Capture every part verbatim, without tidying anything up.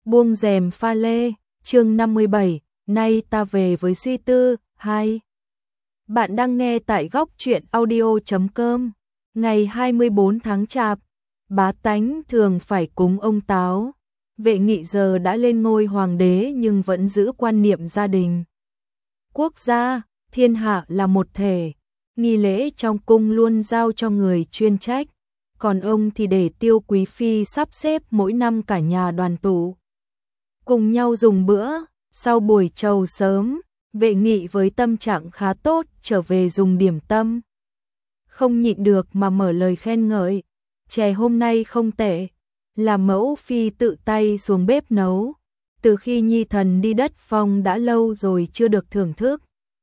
Buông rèm pha lê, chương năm mươi bảy, nay ta về với suy tư, hai. Bạn đang nghe tại góc truyện audio chấm com, ngày hai mươi bốn tháng Chạp, bá tánh thường phải cúng ông Táo. Vệ Nghị giờ đã lên ngôi hoàng đế nhưng vẫn giữ quan niệm gia đình. Quốc gia, thiên hạ là một thể, nghi lễ trong cung luôn giao cho người chuyên trách, còn ông thì để Tiêu Quý Phi sắp xếp mỗi năm cả nhà đoàn tụ. Cùng nhau dùng bữa, sau buổi trầu sớm, Vệ Nghị với tâm trạng khá tốt trở về dùng điểm tâm. Không nhịn được mà mở lời khen ngợi, chè hôm nay không tệ, là mẫu phi tự tay xuống bếp nấu, từ khi nhi thần đi đất phong đã lâu rồi chưa được thưởng thức.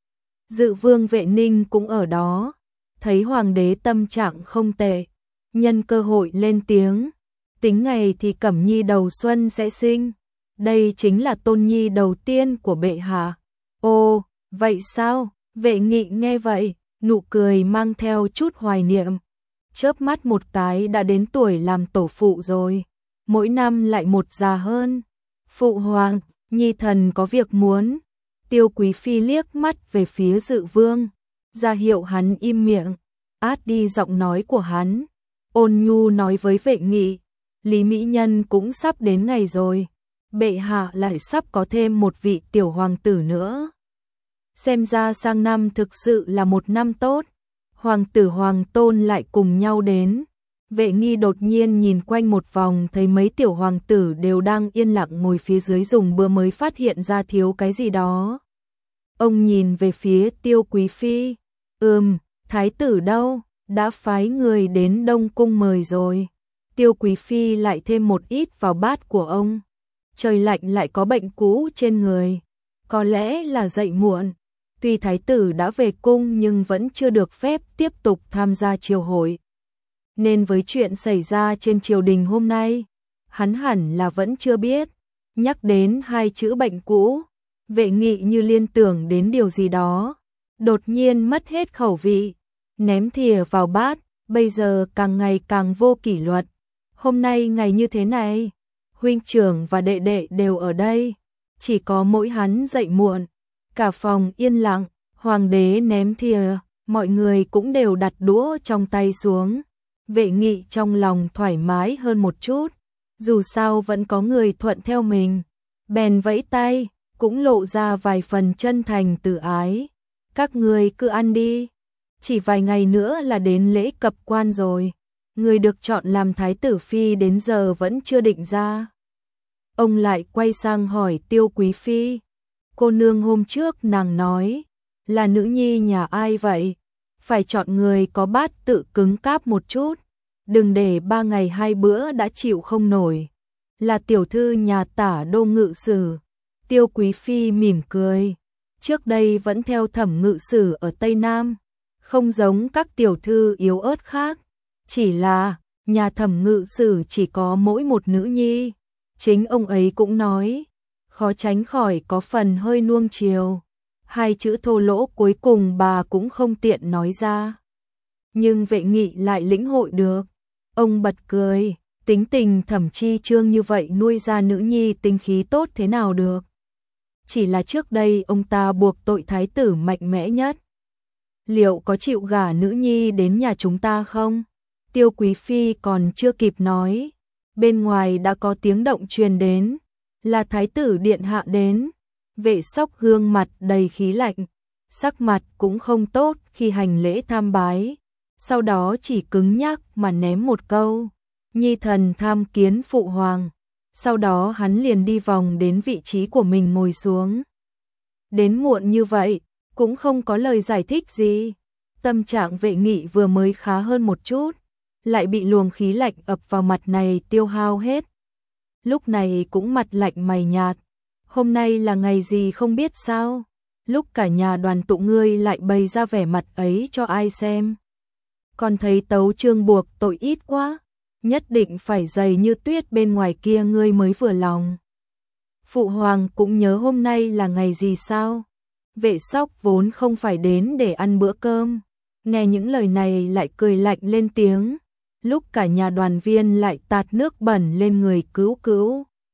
Dự vương Vệ Ninh cũng ở đó, thấy hoàng đế tâm trạng không tệ, nhân cơ hội lên tiếng, tính ngày thì Cẩm Nhi đầu xuân sẽ sinh, đây chính là tôn nhi đầu tiên của bệ hạ. Ồ, vậy sao? Vệ Nghị nghe vậy, nụ cười mang theo chút hoài niệm, chớp mắt một cái đã đến tuổi làm tổ phụ rồi, mỗi năm lại một già hơn. Phụ hoàng, nhi thần có việc muốn. Tiêu Quý Phi liếc mắt về phía Dự vương, ra hiệu hắn im miệng, át đi giọng nói của hắn. Ôn nhu nói với Vệ Nghị, Lý Mỹ Nhân cũng sắp đến ngày rồi, bệ hạ lại sắp có thêm một vị tiểu hoàng tử nữa. Xem ra sang năm thực sự là một năm tốt, hoàng tử hoàng tôn lại cùng nhau đến. Vệ Nghi đột nhiên nhìn quanh một vòng thấy mấy tiểu hoàng tử đều đang yên lặng ngồi phía dưới dùng bữa mới phát hiện ra thiếu cái gì đó. Ông nhìn về phía Tiêu Quý Phi, ừm, thái tử đâu, đã phái người đến Đông Cung mời rồi. Tiêu Quý Phi lại thêm một ít vào bát của ông. Trời lạnh lại có bệnh cũ trên người, có lẽ là dậy muộn. Tuy thái tử đã về cung nhưng vẫn chưa được phép tiếp tục tham gia triều hội. Nên với chuyện xảy ra trên triều đình hôm nay, hắn hẳn là vẫn chưa biết. Nhắc đến hai chữ bệnh cũ, Vệ Nghị như liên tưởng đến điều gì đó, đột nhiên mất hết khẩu vị, ném thìa vào bát, bây giờ càng ngày càng vô kỷ luật. Hôm nay ngày như thế này, huynh trưởng và đệ đệ đều ở đây, chỉ có mỗi hắn dậy muộn, cả phòng yên lặng, hoàng đế ném thìa, mọi người cũng đều đặt đũa trong tay xuống. Vệ Nghị trong lòng thoải mái hơn một chút, dù sao vẫn có người thuận theo mình, bèn vẫy tay, cũng lộ ra vài phần chân thành từ ái. Các người cứ ăn đi, chỉ vài ngày nữa là đến lễ cập quan rồi, người được chọn làm thái tử phi đến giờ vẫn chưa định ra. Ông lại quay sang hỏi Tiêu Quý Phi, cô nương hôm trước nàng nói, là nữ nhi nhà ai vậy? Phải chọn người có bát tự cứng cáp một chút, đừng để ba ngày hai bữa đã chịu không nổi. Là tiểu thư nhà Tả Đô ngự sử. Tiêu Quý Phi mỉm cười, trước đây vẫn theo Thẩm ngự sử ở Tây Nam, không giống các tiểu thư yếu ớt khác, chỉ là nhà Thẩm ngự sử chỉ có mỗi một nữ nhi, chính ông ấy cũng nói, khó tránh khỏi có phần hơi nuông chiều. Hai chữ thô lỗ cuối cùng bà cũng không tiện nói ra. Nhưng Vệ Nghị lại lĩnh hội được. Ông bật cười, tính tình Thẩm Chi Trương như vậy nuôi ra nữ nhi tinh khí tốt thế nào được. Chỉ là trước đây ông ta buộc tội thái tử mạnh mẽ nhất. Liệu có chịu gả nữ nhi đến nhà chúng ta không? Tiêu Quý Phi còn chưa kịp nói, bên ngoài đã có tiếng động truyền đến, là thái tử điện hạ đến. Vệ Sóc gương mặt đầy khí lạnh, sắc mặt cũng không tốt khi hành lễ tham bái, sau đó chỉ cứng nhắc mà ném một câu, nhi thần tham kiến phụ hoàng. Sau đó hắn liền đi vòng đến vị trí của mình ngồi xuống. Đến muộn như vậy, cũng không có lời giải thích gì. Tâm trạng Vệ Nghị vừa mới khá hơn một chút, lại bị luồng khí lạnh ập vào mặt này tiêu hao hết. Lúc này cũng mặt lạnh mày nhạt. Hôm nay là ngày gì không biết sao? Lúc cả nhà đoàn tụ ngươi lại bày ra vẻ mặt ấy cho ai xem? Còn thấy tấu chương buộc tội ít quá, nhất định phải dày như tuyết bên ngoài kia ngươi mới vừa lòng. Phụ hoàng cũng nhớ hôm nay là ngày gì sao? Vệ Sóc vốn không phải đến để ăn bữa cơm, nghe những lời này lại cười lạnh lên tiếng. Lúc cả nhà đoàn viên lại tạt nước bẩn lên người cứu cứu.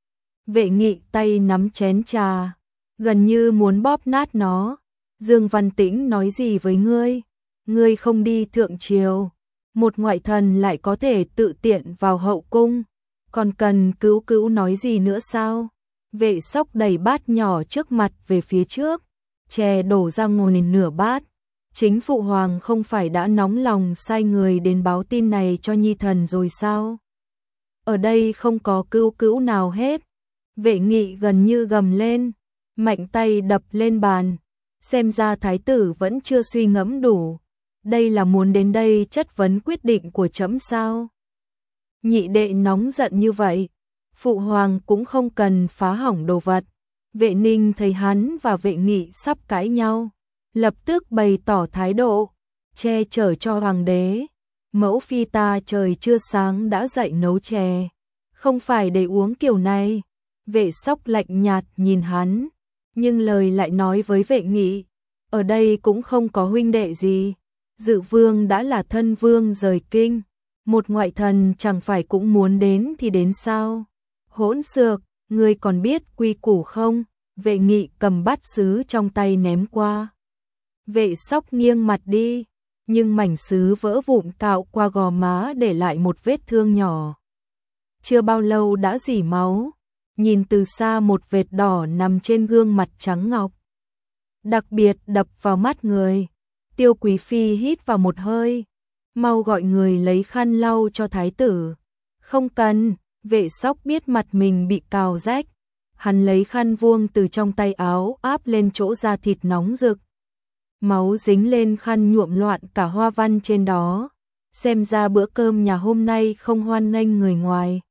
Vệ Nghị tay nắm chén trà, gần như muốn bóp nát nó. Dương Văn Tĩnh nói gì với ngươi? Ngươi không đi thượng triều, một ngoại thần lại có thể tự tiện vào hậu cung, còn cần Cữu Cữu nói gì nữa sao? Vệ Sóc đẩy bát nhỏ trước mặt về phía trước, chè đổ ra ngồi nửa bát. Chính phụ hoàng không phải đã nóng lòng sai người đến báo tin này cho nhi thần rồi sao? Ở đây không có Cữu Cữu nào hết. Vệ Nghị gần như gầm lên, mạnh tay đập lên bàn. Xem ra thái tử vẫn chưa suy ngẫm đủ. Đây là muốn đến đây chất vấn quyết định của trẫm sao? Nhị đệ nóng giận như vậy, phụ hoàng cũng không cần phá hỏng đồ vật. Vệ Ninh thấy hắn và Vệ Nghị sắp cãi nhau, lập tức bày tỏ thái độ, che chở cho hoàng đế. Mẫu phi ta trời chưa sáng đã dậy nấu chè, không phải để uống kiểu này. Vệ Sóc lạnh nhạt nhìn hắn, nhưng lời lại nói với Vệ Nghị, ở đây cũng không có huynh đệ gì. Dự vương đã là thân vương rời kinh, một ngoại thần chẳng phải cũng muốn đến thì đến sao? Hỗn xược, ngươi còn biết quy củ không? Vệ Nghị cầm bát sứ trong tay ném qua. Vệ Sóc nghiêng mặt đi, nhưng mảnh sứ vỡ vụn cạo qua gò má để lại một vết thương nhỏ. Chưa bao lâu đã rỉ máu, nhìn từ xa một vệt đỏ nằm trên gương mặt trắng ngọc. Đặc biệt đập vào mắt người. Tiêu Quý Phi hít vào một hơi, mau gọi người lấy khăn lau cho thái tử. Không cần, Vệ Sóc biết mặt mình bị cào rách. Hắn lấy khăn vuông từ trong tay áo áp lên chỗ da thịt nóng rực. Máu dính lên khăn nhuộm loạn cả hoa văn trên đó. Xem ra bữa cơm nhà hôm nay không hoan nghênh người ngoài.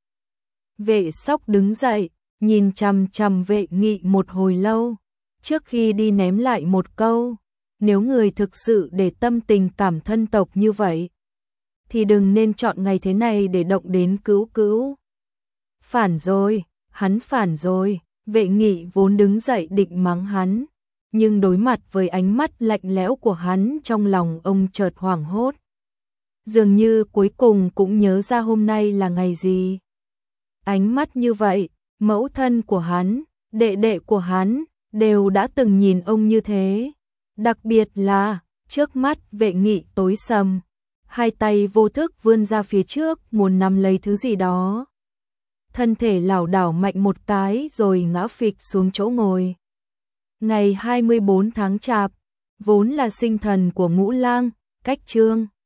Vệ Sóc đứng dậy, nhìn chằm chằm Vệ Nghị một hồi lâu, trước khi đi ném lại một câu. Nếu người thực sự để tâm tình cảm thân tộc như vậy, thì đừng nên chọn ngày thế này để động đến Cữu Cữu. Phản rồi, hắn phản rồi. Vệ Nghị vốn đứng dậy định mắng hắn, nhưng đối mặt với ánh mắt lạnh lẽo của hắn, trong lòng ông chợt hoảng hốt. Dường như cuối cùng cũng nhớ ra hôm nay là ngày gì. Ánh mắt như vậy, mẫu thân của hắn, đệ đệ của hắn, đều đã từng nhìn ông như thế. Đặc biệt là, trước mắt Vệ Nghị tối sầm, hai tay vô thức vươn ra phía trước muốn nắm lấy thứ gì đó. Thân thể lảo đảo mạnh một cái rồi ngã phịch xuống chỗ ngồi. Ngày hai mươi bốn tháng Chạp, vốn là sinh thần của Ngũ Lang, Cách Chương.